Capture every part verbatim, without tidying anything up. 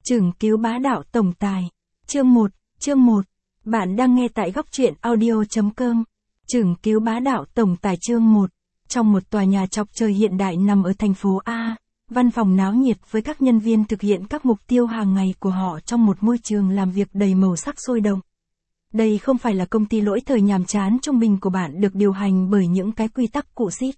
Chừng cứu bá đạo tổng tài. Chương một, chương một. Bạn đang nghe tại góc truyện audio.com. Chừng cứu bá đạo tổng tài chương một. Trong một tòa nhà chọc trời hiện đại nằm ở thành phố A, văn phòng náo nhiệt với các nhân viên thực hiện các mục tiêu hàng ngày của họ trong một môi trường làm việc đầy màu sắc sôi động. Đây không phải là công ty lỗi thời nhàm chán trung bình của bạn được điều hành bởi những cái quy tắc cụ xít.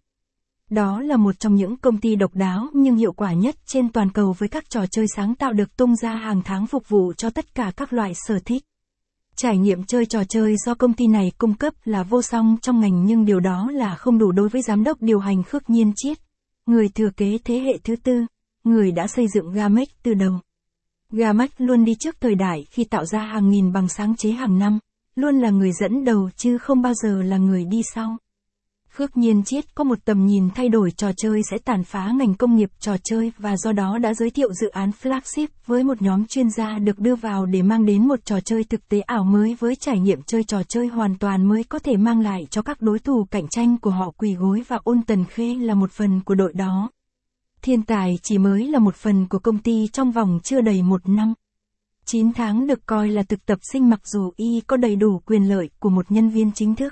Đó là một trong những công ty độc đáo nhưng hiệu quả nhất trên toàn cầu với các trò chơi sáng tạo được tung ra hàng tháng phục vụ cho tất cả các loại sở thích. Trải nghiệm chơi trò chơi do công ty này cung cấp là vô song trong ngành, nhưng điều đó là không đủ đối với giám đốc điều hành Khước Nhiên Chiết, người thừa kế thế hệ thứ tư, người đã xây dựng Gamex từ đầu. Gamex luôn đi trước thời đại khi tạo ra hàng nghìn bằng sáng chế hàng năm, luôn là người dẫn đầu chứ không bao giờ là người đi sau. Khước Nhiên Chiết có một tầm nhìn thay đổi trò chơi sẽ tàn phá ngành công nghiệp trò chơi, và do đó đã giới thiệu dự án flagship với một nhóm chuyên gia được đưa vào để mang đến một trò chơi thực tế ảo mới với trải nghiệm chơi trò chơi hoàn toàn mới có thể mang lại cho các đối thủ cạnh tranh của họ quỳ gối, và Ôn Tần Khê là một phần của đội đó. Thiên tài chỉ mới là một phần của công ty trong vòng chưa đầy một năm. chín tháng được coi là thực tập sinh mặc dù y có đầy đủ quyền lợi của một nhân viên chính thức.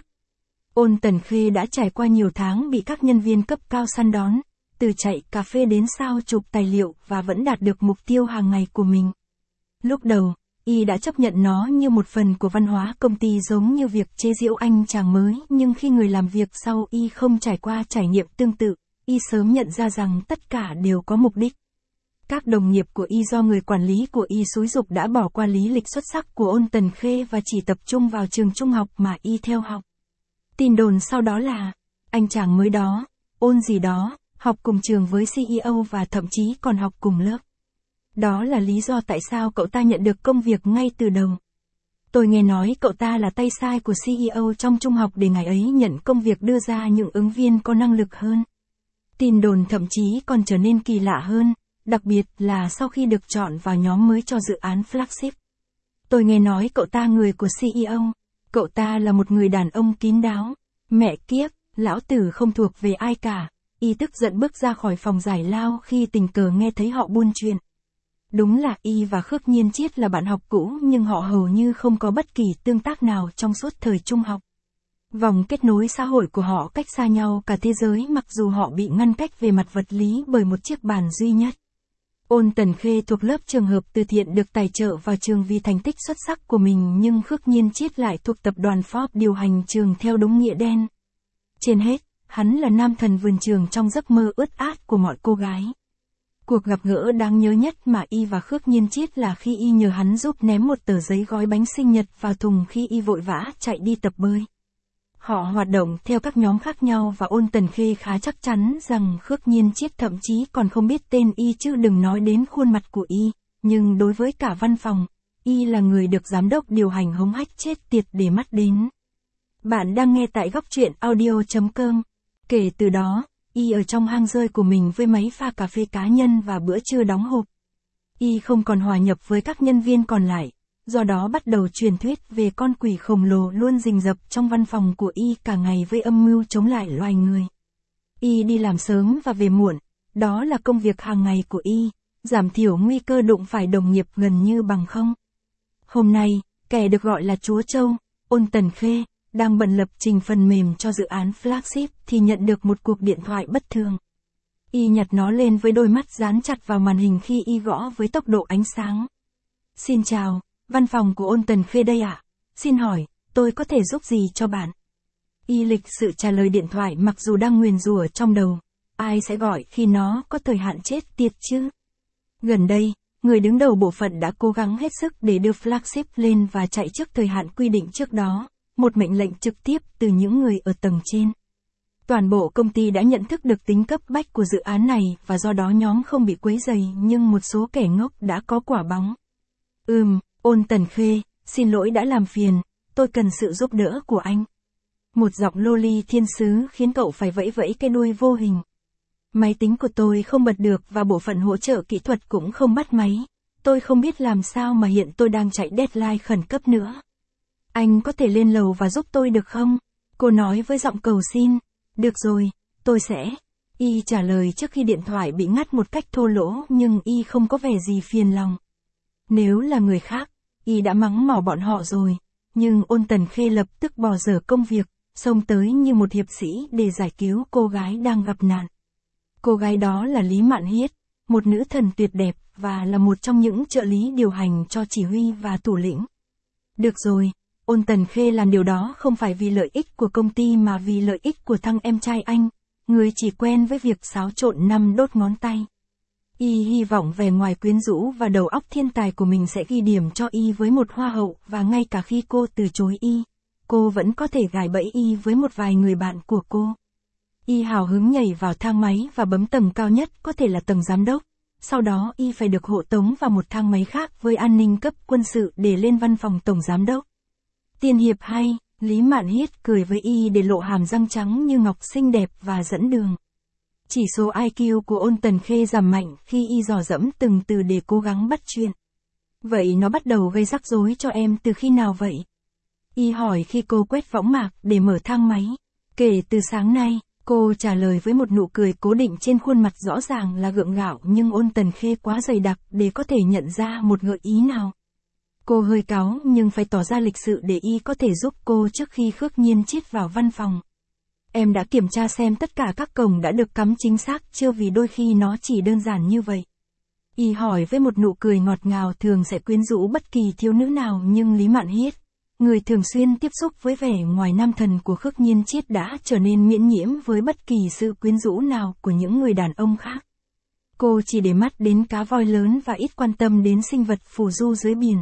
Ôn Tần Khê đã trải qua nhiều tháng bị các nhân viên cấp cao săn đón, từ chạy cà phê đến sao chụp tài liệu, và vẫn đạt được mục tiêu hàng ngày của mình. Lúc đầu, y đã chấp nhận nó như một phần của văn hóa công ty, giống như việc chế giễu anh chàng mới, nhưng khi người làm việc sau y không trải qua trải nghiệm tương tự, y sớm nhận ra rằng tất cả đều có mục đích. Các đồng nghiệp của y do người quản lý của y xúi giục đã bỏ qua lý lịch xuất sắc của Ôn Tần Khê và chỉ tập trung vào trường trung học mà y theo học. Tin đồn sau đó là, anh chàng mới đó, Ôn gì đó, học cùng trường với xê e ô và thậm chí còn học cùng lớp. Đó là lý do tại sao cậu ta nhận được công việc ngay từ đầu. Tôi nghe nói cậu ta là tay sai của xê e ô trong trung học để ngài ấy nhận công việc đưa ra những ứng viên có năng lực hơn. Tin đồn thậm chí còn trở nên kỳ lạ hơn, đặc biệt là sau khi được chọn vào nhóm mới cho dự án flagship. Tôi nghe nói cậu ta người của xê e ô. Cậu ta là một người đàn ông kín đáo. Mẹ kiếp, lão tử không thuộc về ai cả. Y tức giận bước ra khỏi phòng giải lao khi tình cờ nghe thấy họ buôn chuyện. Đúng là y và Khước Nhiên Chiết là bạn học cũ, nhưng họ hầu như không có bất kỳ tương tác nào trong suốt thời trung học. Vòng kết nối xã hội của họ cách xa nhau cả thế giới, mặc dù họ bị ngăn cách về mặt vật lý bởi một chiếc bàn duy nhất. Ôn Tần Khê thuộc lớp trường hợp từ thiện được tài trợ vào trường vì thành tích xuất sắc của mình, nhưng Khước Nhiên Chiết lại thuộc tập đoàn Forbes điều hành trường theo đúng nghĩa đen. Trên hết, hắn là nam thần vườn trường trong giấc mơ ướt át của mọi cô gái. Cuộc gặp gỡ đáng nhớ nhất mà y và Khước Nhiên Chiết là khi y nhờ hắn giúp ném một tờ giấy gói bánh sinh nhật vào thùng khi y vội vã chạy đi tập bơi. Họ hoạt động theo các nhóm khác nhau và Ôn Tần Khê khá chắc chắn rằng Khước Nhiên Chiết thậm chí còn không biết tên y, chứ đừng nói đến khuôn mặt của y, nhưng đối với cả văn phòng, y là người được giám đốc điều hành hống hách chết tiệt để mắt đến. Bạn đang nghe tại góc truyện audio.com. Kể từ đó, y ở trong hang rơi của mình với máy pha cà phê cá nhân và bữa trưa đóng hộp. Y không còn hòa nhập với các nhân viên còn lại. Do đó bắt đầu truyền thuyết về con quỷ khổng lồ luôn rình rập trong văn phòng của y cả ngày với âm mưu chống lại loài người. Y đi làm sớm và về muộn, đó là công việc hàng ngày của y, giảm thiểu nguy cơ đụng phải đồng nghiệp gần như bằng không. Hôm nay, kẻ được gọi là Chúa Châu, Ôn Tần Khê, đang bận lập trình phần mềm cho dự án flagship thì nhận được một cuộc điện thoại bất thường. Y nhặt nó lên với đôi mắt dán chặt vào màn hình khi y gõ với tốc độ ánh sáng. Xin chào. Văn phòng của Ôn Tần Khê đây ạ. À? Xin hỏi, tôi có thể giúp gì cho bạn? Y lịch sự trả lời điện thoại mặc dù đang nguyền rủa trong đầu. Ai sẽ gọi khi nó có thời hạn chết tiệt chứ? Gần đây, người đứng đầu bộ phận đã cố gắng hết sức để đưa flagship lên và chạy trước thời hạn quy định trước đó, một mệnh lệnh trực tiếp từ những người ở tầng trên. Toàn bộ công ty đã nhận thức được tính cấp bách của dự án này và do đó nhóm không bị quấy rầy, nhưng một số kẻ ngốc đã có quả bóng. Ừm. Ôn Tần Khê, xin lỗi đã làm phiền, tôi cần sự giúp đỡ của anh. Một giọng loli thiên sứ khiến cậu phải vẫy vẫy cái đuôi vô hình. Máy tính của tôi không bật được và bộ phận hỗ trợ kỹ thuật cũng không bắt máy. Tôi không biết làm sao mà hiện tôi đang chạy deadline khẩn cấp nữa. Anh có thể lên lầu và giúp tôi được không? Cô nói với giọng cầu xin. Được rồi, tôi sẽ. Y trả lời trước khi điện thoại bị ngắt một cách thô lỗ, nhưng Y không có vẻ gì phiền lòng. Nếu là người khác, y đã mắng mỏ bọn họ rồi. Nhưng Ôn Tần Khê lập tức bỏ dở công việc, xông tới như một hiệp sĩ để giải cứu cô gái đang gặp nạn. Cô gái đó là Lý Mạn Hiết, một nữ thần tuyệt đẹp, và là một trong những trợ lý điều hành cho chỉ huy và thủ lĩnh. Được rồi, Ôn Tần Khê làm điều đó không phải vì lợi ích của công ty mà vì lợi ích của thằng em trai anh, người chỉ quen với việc xáo trộn năm đốt ngón tay. Y hy vọng vẻ ngoài quyến rũ và đầu óc thiên tài của mình sẽ ghi điểm cho Y với một hoa hậu, và ngay cả khi cô từ chối Y, cô vẫn có thể gài bẫy Y với một vài người bạn của cô. Y hào hứng nhảy vào thang máy và bấm tầng cao nhất, có thể là tầng giám đốc. Sau đó Y phải được hộ tống vào một thang máy khác với an ninh cấp quân sự để lên văn phòng tổng giám đốc. Tiên hiệp hay, Lý Mạn Hiết cười với Y để lộ hàm răng trắng như ngọc xinh đẹp và dẫn đường. Chỉ số i kiu của Ôn Tần Khê giảm mạnh khi Y dò dẫm từng từ để cố gắng bắt chuyện. Vậy nó bắt đầu gây rắc rối cho em từ khi nào vậy? Y hỏi khi cô quét võng mạc để mở thang máy. Kể từ sáng nay, cô trả lời với một nụ cười cố định trên khuôn mặt rõ ràng là gượng gạo, nhưng Ôn Tần Khê quá dày đặc để có thể nhận ra một gợi ý nào. Cô hơi cáu nhưng phải tỏ ra lịch sự để Y có thể giúp cô trước khi Khước Nhiên Chiết vào văn phòng. Em đã kiểm tra xem tất cả các cổng đã được cắm chính xác chưa, vì đôi khi nó chỉ đơn giản như vậy. Y hỏi với một nụ cười ngọt ngào thường sẽ quyến rũ bất kỳ thiếu nữ nào, nhưng Lý Mạn Hiết, người thường xuyên tiếp xúc với vẻ ngoài nam thần của Khước Nhiên Chiết, đã trở nên miễn nhiễm với bất kỳ sự quyến rũ nào của những người đàn ông khác. Cô chỉ để mắt đến cá voi lớn và ít quan tâm đến sinh vật phù du dưới biển.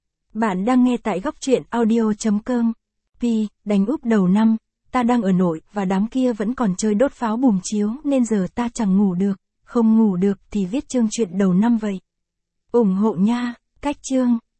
Bạn đang nghe tại góc truyện audio chấm com. Pi, đánh úp đầu năm, ta đang ở nội và đám kia vẫn còn chơi đốt pháo bùm chiếu nên giờ ta chẳng ngủ được, không ngủ được thì viết chương truyện đầu năm vậy. Ủng hộ nha, cách chương.